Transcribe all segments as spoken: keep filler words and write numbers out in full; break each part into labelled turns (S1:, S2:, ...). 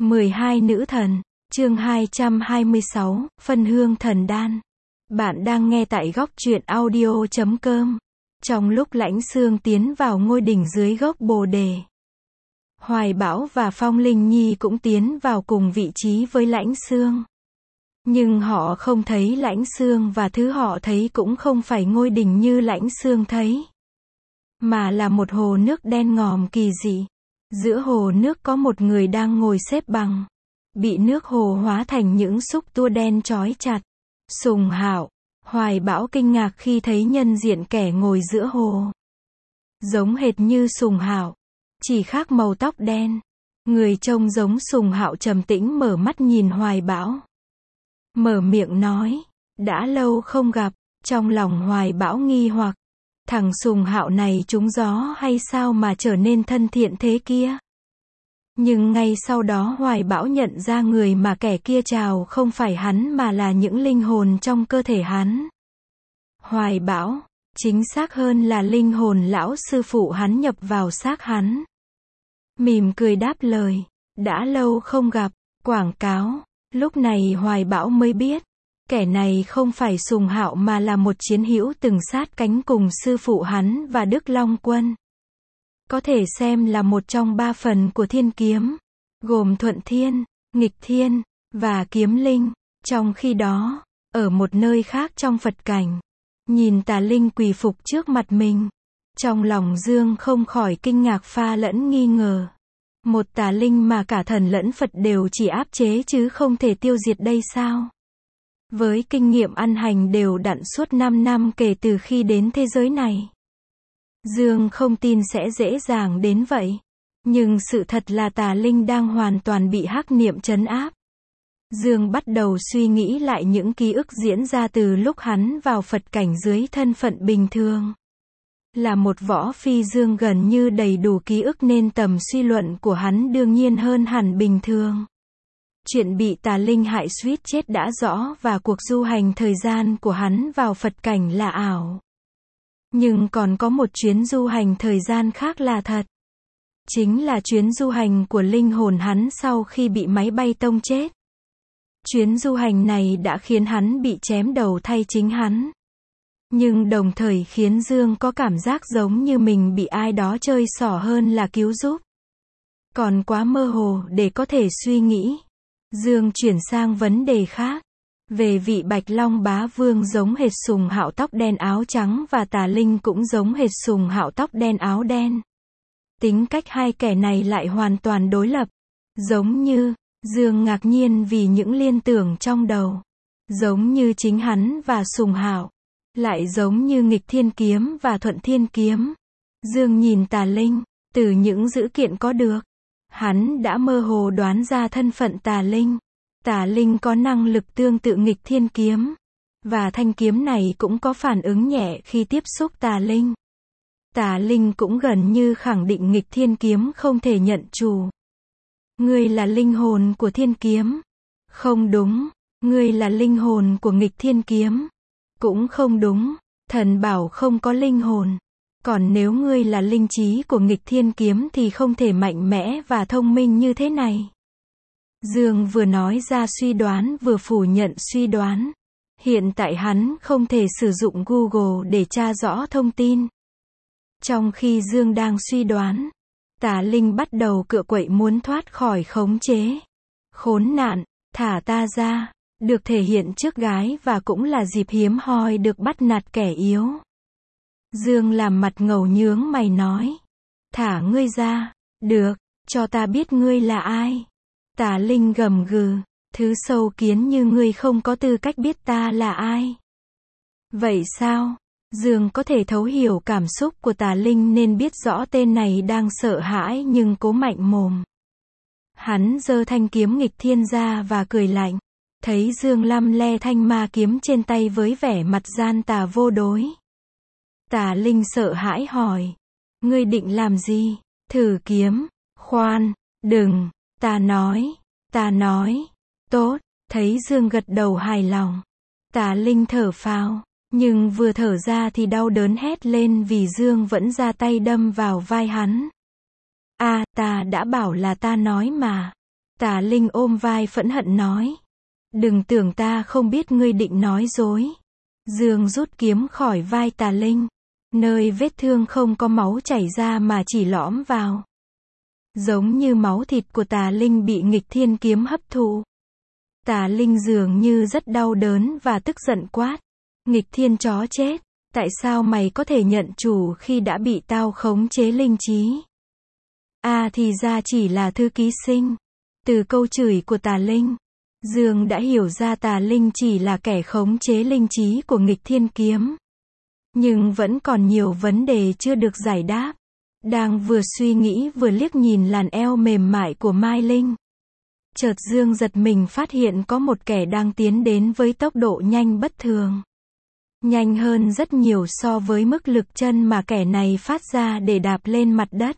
S1: mười hai nữ thần, chương hai trăm hai mươi sáu, phân hương thần đan. Bạn đang nghe tại góc truyện audio chấm com. Trong lúc Lãnh Xương tiến vào ngôi đỉnh dưới gốc bồ đề, Hoài Bão và Phong Linh Nhi cũng tiến vào cùng vị trí với Lãnh Xương. Nhưng họ không thấy Lãnh Xương và thứ họ thấy cũng không phải ngôi đỉnh như Lãnh Xương thấy, mà là một hồ nước đen ngòm kỳ dị. Giữa hồ nước có một người đang ngồi xếp bằng, bị nước hồ hóa thành những xúc tua đen trói chặt. Sùng Hạo, Hoài Bão kinh ngạc khi thấy nhân diện kẻ ngồi giữa hồ. Giống hệt như Sùng Hạo, chỉ khác màu tóc đen. Người trông giống Sùng Hạo trầm tĩnh mở mắt nhìn Hoài Bão, mở miệng nói, đã lâu không gặp. Trong lòng Hoài Bão nghi hoặc, thằng Sùng Hạo này trúng gió hay sao mà trở nên thân thiện thế kia. Nhưng ngay sau đó Hoài Bão nhận ra người mà kẻ kia chào không phải hắn mà là những linh hồn trong cơ thể hắn. Hoài Bão, chính xác hơn là linh hồn lão sư phụ hắn nhập vào xác hắn. Mỉm cười đáp lời, đã lâu không gặp, quảng cáo. Lúc này Hoài Bão mới biết, kẻ này không phải Sùng Hạo mà là một chiến hữu từng sát cánh cùng sư phụ hắn và Đức Long Quân. Có thể xem là một trong ba phần của thiên kiếm, gồm thuận thiên, nghịch thiên, và kiếm linh. Trong khi đó, ở một nơi khác trong Phật cảnh, nhìn tà linh quỳ phục trước mặt mình, trong lòng Dương không khỏi kinh ngạc pha lẫn nghi ngờ. Một tà linh mà cả thần lẫn Phật đều chỉ áp chế chứ không thể tiêu diệt đây sao? Với kinh nghiệm ăn hành đều đặn suốt năm năm kể từ khi đến thế giới này, Dương không tin sẽ dễ dàng đến vậy. Nhưng sự thật là tà linh đang hoàn toàn bị hắc niệm trấn áp. Dương bắt đầu suy nghĩ lại những ký ức diễn ra từ lúc hắn vào Phật cảnh dưới thân phận bình thường. Là một võ phi Dương gần như đầy đủ ký ức nên tầm suy luận của hắn đương nhiên hơn hẳn bình thường. Chuyện bị tà linh hại suýt chết đã rõ và cuộc du hành thời gian của hắn vào Phật cảnh là ảo. Nhưng còn có một chuyến du hành thời gian khác là thật. Chính là chuyến du hành của linh hồn hắn sau khi bị máy bay tông chết. Chuyến du hành này đã khiến hắn bị chém đầu thay chính hắn. Nhưng đồng thời khiến Dương có cảm giác giống như mình bị ai đó chơi xỏ hơn là cứu giúp. Còn quá mơ hồ để có thể suy nghĩ. Dương chuyển sang vấn đề khác. Về vị Bạch Long Bá Vương giống hệt Sùng Hạo tóc đen áo trắng và tà linh cũng giống hệt Sùng Hạo tóc đen áo đen. Tính cách hai kẻ này lại hoàn toàn đối lập. Giống như, Dương ngạc nhiên vì những liên tưởng trong đầu. Giống như chính hắn và Sùng Hạo. Lại giống như nghịch thiên kiếm và thuận thiên kiếm. Dương nhìn tà linh, từ những dữ kiện có được, hắn đã mơ hồ đoán ra thân phận tà linh. Tà linh có năng lực tương tự nghịch thiên kiếm, và thanh kiếm này cũng có phản ứng nhẹ khi tiếp xúc tà linh. Tà linh cũng gần như khẳng định nghịch thiên kiếm không thể nhận chủ. Ngươi là linh hồn của thiên kiếm. Không đúng, ngươi là linh hồn của nghịch thiên kiếm. Cũng không đúng, thần bảo không có linh hồn. Còn nếu ngươi là linh trí của nghịch thiên kiếm thì không thể mạnh mẽ và thông minh như thế này. Dương vừa nói ra suy đoán vừa phủ nhận suy đoán. Hiện tại hắn không thể sử dụng Google để tra rõ thông tin. Trong khi Dương đang suy đoán, tà linh bắt đầu cựa quậy muốn thoát khỏi khống chế. Khốn nạn, thả ta ra. Được thể hiện trước gái và cũng là dịp hiếm hoi được bắt nạt kẻ yếu. Dương làm mặt ngầu nhướng mày nói. Thả ngươi ra. Được, cho ta biết ngươi là ai. Tà linh gầm gừ. Thứ sâu kiến như ngươi không có tư cách biết ta là ai. Vậy sao? Dương có thể thấu hiểu cảm xúc của tà linh nên biết rõ tên này đang sợ hãi nhưng cố mạnh mồm. Hắn giơ thanh kiếm nghịch thiên ra và cười lạnh. Thấy Dương lăm le thanh ma kiếm trên tay với vẻ mặt gian tà vô đối. Tà linh sợ hãi hỏi. Ngươi định làm gì? Thử kiếm. Khoan, đừng. Ta nói. Ta nói. Tốt. Thấy Dương gật đầu hài lòng. Tà linh thở phào. Nhưng vừa thở ra thì đau đớn hét lên vì Dương vẫn ra tay đâm vào vai hắn. À, ta đã bảo là ta nói mà. Tà Linh ôm vai phẫn hận nói. Đừng tưởng ta không biết ngươi định nói dối. Dương rút kiếm khỏi vai Tà Linh. Nơi vết thương không có máu chảy ra mà chỉ lõm vào. Giống như máu thịt của Tà Linh bị nghịch thiên kiếm hấp thụ. Tà Linh dường như rất đau đớn và tức giận quát. Nghịch thiên chó chết, tại sao mày có thể nhận chủ khi đã bị tao khống chế linh trí? À thì ra chỉ là thư ký sinh. Từ câu chửi của Tà Linh, Dương đã hiểu ra Tà Linh chỉ là kẻ khống chế linh trí của nghịch thiên kiếm. Nhưng vẫn còn nhiều vấn đề chưa được giải đáp. Đang vừa suy nghĩ vừa liếc nhìn làn eo mềm mại của Mai Linh. Chợt Dương giật mình phát hiện có một kẻ đang tiến đến với tốc độ nhanh bất thường. Nhanh hơn rất nhiều so với mức lực chân mà kẻ này phát ra để đạp lên mặt đất.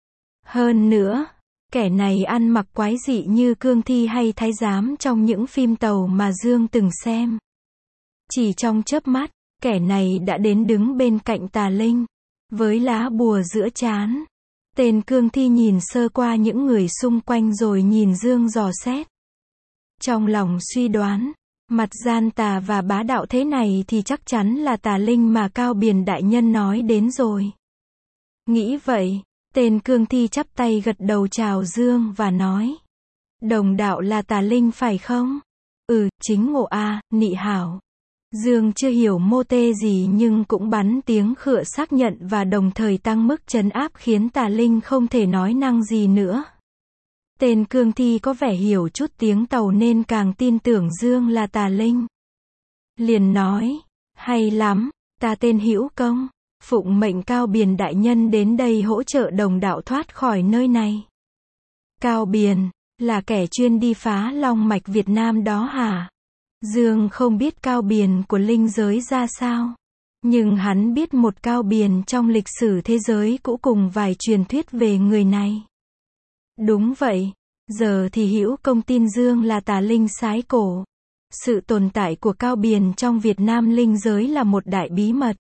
S1: Hơn nữa, kẻ này ăn mặc quái dị như cương thi hay thái giám trong những phim tàu mà Dương từng xem. Chỉ trong chớp mắt, kẻ này đã đến đứng bên cạnh Tà Linh, với lá bùa giữa trán. Tên cương thi nhìn sơ qua những người xung quanh rồi nhìn Dương dò xét. Trong lòng suy đoán, mặt gian tà và bá đạo thế này thì chắc chắn là Tà Linh mà Cao Biền đại nhân nói đến rồi. Nghĩ vậy, tên cương thi chắp tay gật đầu chào Dương và nói. Đồng đạo là Tà Linh phải không? Ừ, chính ngộ a, nị hảo. Dương chưa hiểu mô tê gì nhưng cũng bắn tiếng khựa xác nhận và đồng thời tăng mức trấn áp khiến Tà Linh không thể nói năng gì nữa. Tên cương thi có vẻ hiểu chút tiếng tàu nên càng tin tưởng Dương là Tà Linh. Liền nói, hay lắm, ta tên Hữu Công, phụng mệnh Cao Biền đại nhân đến đây hỗ trợ đồng đạo thoát khỏi nơi này. Cao Biền, là kẻ chuyên đi phá long mạch Việt Nam đó hả? Dương không biết Cao Biền của linh giới ra sao. Nhưng hắn biết một Cao Biền trong lịch sử thế giới cũ cùng vài truyền thuyết về người này. Đúng vậy, giờ thì Hữu Công tin Dương là Tà Linh sái cổ. Sự tồn tại của Cao Biền trong Việt Nam linh giới là một đại bí mật.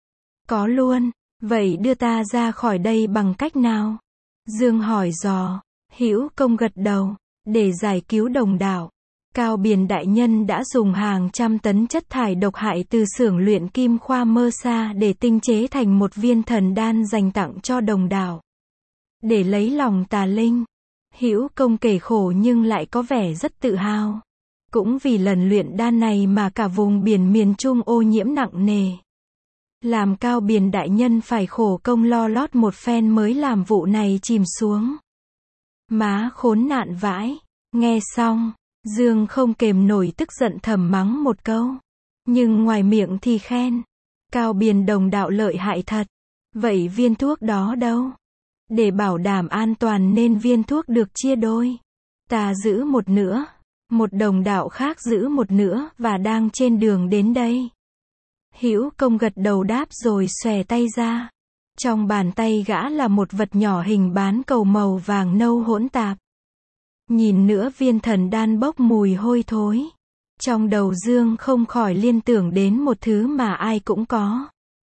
S1: Có luôn, vậy đưa ta ra khỏi đây bằng cách nào? Dương hỏi dò. Hữu Công gật đầu, để giải cứu đồng đạo. Cao Biền đại nhân đã dùng hàng trăm tấn chất thải độc hại từ xưởng luyện kim khoa Mơ Sa để tinh chế thành một viên thần đan dành tặng cho đồng đạo. Để lấy lòng Tà Linh, Hữu Công kể khổ nhưng lại có vẻ rất tự hào. Cũng vì lần luyện đan này mà cả vùng biển miền Trung ô nhiễm nặng nề. Làm Cao Biền đại nhân phải khổ công lo lót một phen mới làm vụ này chìm xuống. Má khốn nạn vãi. Nghe xong, Dương không kềm nổi tức giận thầm mắng một câu. Nhưng ngoài miệng thì khen. Cao Biền đồng đạo lợi hại thật. Vậy viên thuốc đó đâu? Để bảo đảm an toàn nên viên thuốc được chia đôi. Ta giữ một nửa. Một đồng đạo khác giữ một nửa và đang trên đường đến đây. Hữu Công gật đầu đáp rồi xòe tay ra. Trong bàn tay gã là một vật nhỏ hình bán cầu màu vàng nâu hỗn tạp. Nhìn nữa viên thần đan bốc mùi hôi thối. Trong đầu Dương không khỏi liên tưởng đến một thứ mà ai cũng có.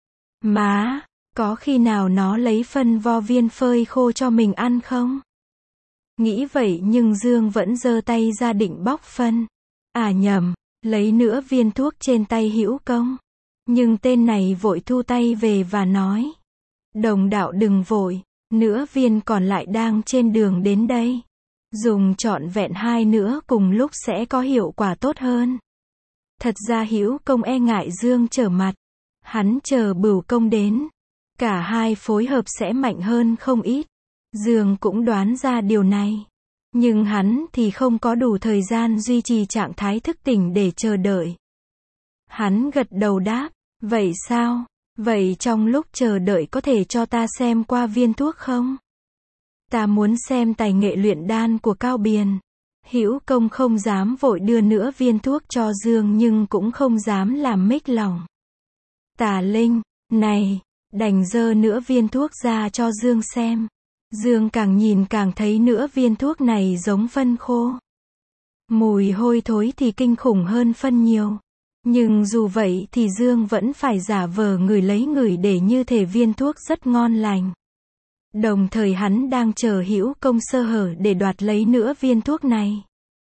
S1: Má, có khi nào nó lấy phân vo viên phơi khô cho mình ăn không? Nghĩ vậy nhưng Dương vẫn giơ tay ra định bóc phân. À nhầm, lấy nữa viên thuốc trên tay Hữu Công. Nhưng tên này vội thu tay về và nói. Đồng đạo đừng vội, nữa viên còn lại đang trên đường đến đây. Dùng trọn vẹn hai nữa cùng lúc sẽ có hiệu quả tốt hơn. Thật ra Hữu Công e ngại Dương trở mặt. Hắn chờ Bửu Công đến. Cả hai phối hợp sẽ mạnh hơn không ít. Dương cũng đoán ra điều này. Nhưng hắn thì không có đủ thời gian duy trì trạng thái thức tỉnh để chờ đợi. Hắn gật đầu đáp. Vậy sao? Vậy trong lúc chờ đợi có thể cho ta xem qua viên thuốc không? Ta muốn xem tài nghệ luyện đan của Cao Biền. Hữu Công không dám vội đưa nữa viên thuốc cho Dương nhưng cũng không dám làm mếch lòng. Tà Linh, này, đành dơ nữa viên thuốc ra cho Dương xem. Dương càng nhìn càng thấy nữa viên thuốc này giống phân khô. Mùi hôi thối thì kinh khủng hơn phân nhiều. Nhưng dù vậy thì Dương vẫn phải giả vờ ngửi lấy ngửi để như thể viên thuốc rất ngon lành. Đồng thời hắn đang chờ Hữu Công sơ hở để đoạt lấy nữa viên thuốc này.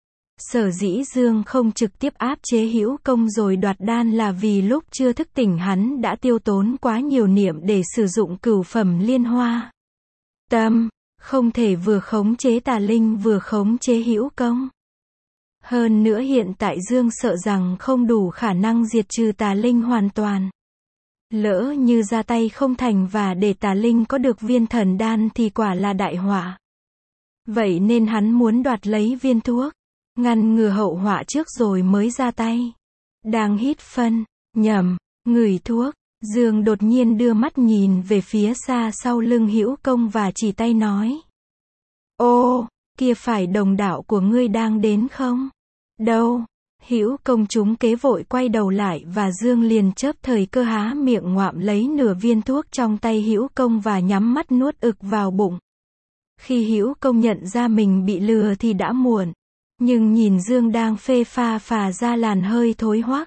S1: Sở dĩ Dương không trực tiếp áp chế Hữu Công rồi đoạt đan là vì lúc chưa thức tỉnh hắn đã tiêu tốn quá nhiều niệm để sử dụng cửu phẩm liên hoa. Tâm, không thể vừa khống chế tà linh vừa khống chế Hữu Công. Hơn nữa hiện tại Dương sợ rằng không đủ khả năng diệt trừ tà linh hoàn toàn. Lỡ như ra tay không thành và để tà linh có được viên thần đan thì quả là đại họa. Vậy nên hắn muốn đoạt lấy viên thuốc, ngăn ngừa hậu họa trước rồi mới ra tay. Đang hít phân, nhầm, ngửi thuốc, Dương đột nhiên đưa mắt nhìn về phía xa sau lưng Hữu Công và chỉ tay nói. Ô, kia phải đồng đạo của ngươi đang đến không? Đâu? Hữu Công trúng kế vội quay đầu lại và Dương liền chớp thời cơ há miệng ngoạm lấy nửa viên thuốc trong tay Hữu Công và nhắm mắt nuốt ực vào bụng. Khi Hữu Công nhận ra mình bị lừa thì đã muộn. Nhưng nhìn Dương đang phê pha phà ra làn hơi thối hoắc.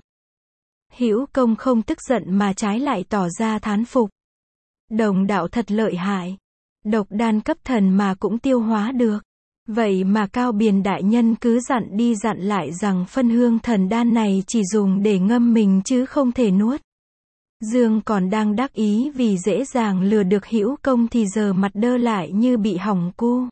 S1: Hữu Công không tức giận mà trái lại tỏ ra thán phục. Đồng đạo thật lợi hại. Độc đan cấp thần mà cũng tiêu hóa được. Vậy mà Cao Biền đại nhân cứ dặn đi dặn lại rằng phân hương thần đan này chỉ dùng để ngâm mình chứ không thể nuốt. Dương còn đang đắc ý vì dễ dàng lừa được Hữu Công thì giờ mặt đơ lại như bị hỏng cu.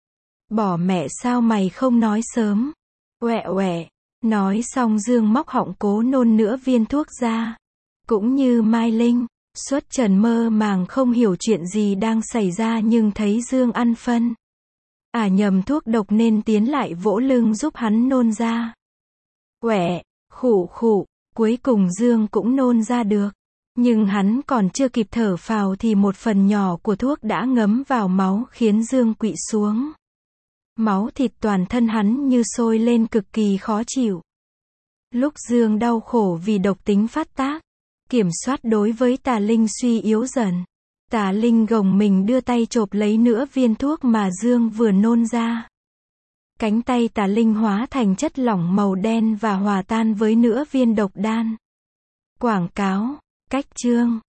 S1: Bỏ mẹ sao mày không nói sớm. Oẹ oẹ. Nói xong Dương móc họng cố nôn nữa viên thuốc ra. Cũng như Mai Linh, xuất trần mơ màng không hiểu chuyện gì đang xảy ra nhưng thấy Dương ăn phân. À nhầm thuốc độc nên tiến lại vỗ lưng giúp hắn nôn ra. Quẹ, khụ khụ, cuối cùng Dương cũng nôn ra được. Nhưng hắn còn chưa kịp thở phào thì một phần nhỏ của thuốc đã ngấm vào máu khiến Dương quỵ xuống. Máu thịt toàn thân hắn như sôi lên cực kỳ khó chịu. Lúc Dương đau khổ vì độc tính phát tác, kiểm soát đối với tà linh suy yếu dần. Tà linh gồng mình đưa tay chộp lấy nửa viên thuốc mà Dương vừa nôn ra. Cánh tay tà linh hóa thành chất lỏng màu đen và hòa tan với nửa viên độc đan. Quảng cáo, cách chương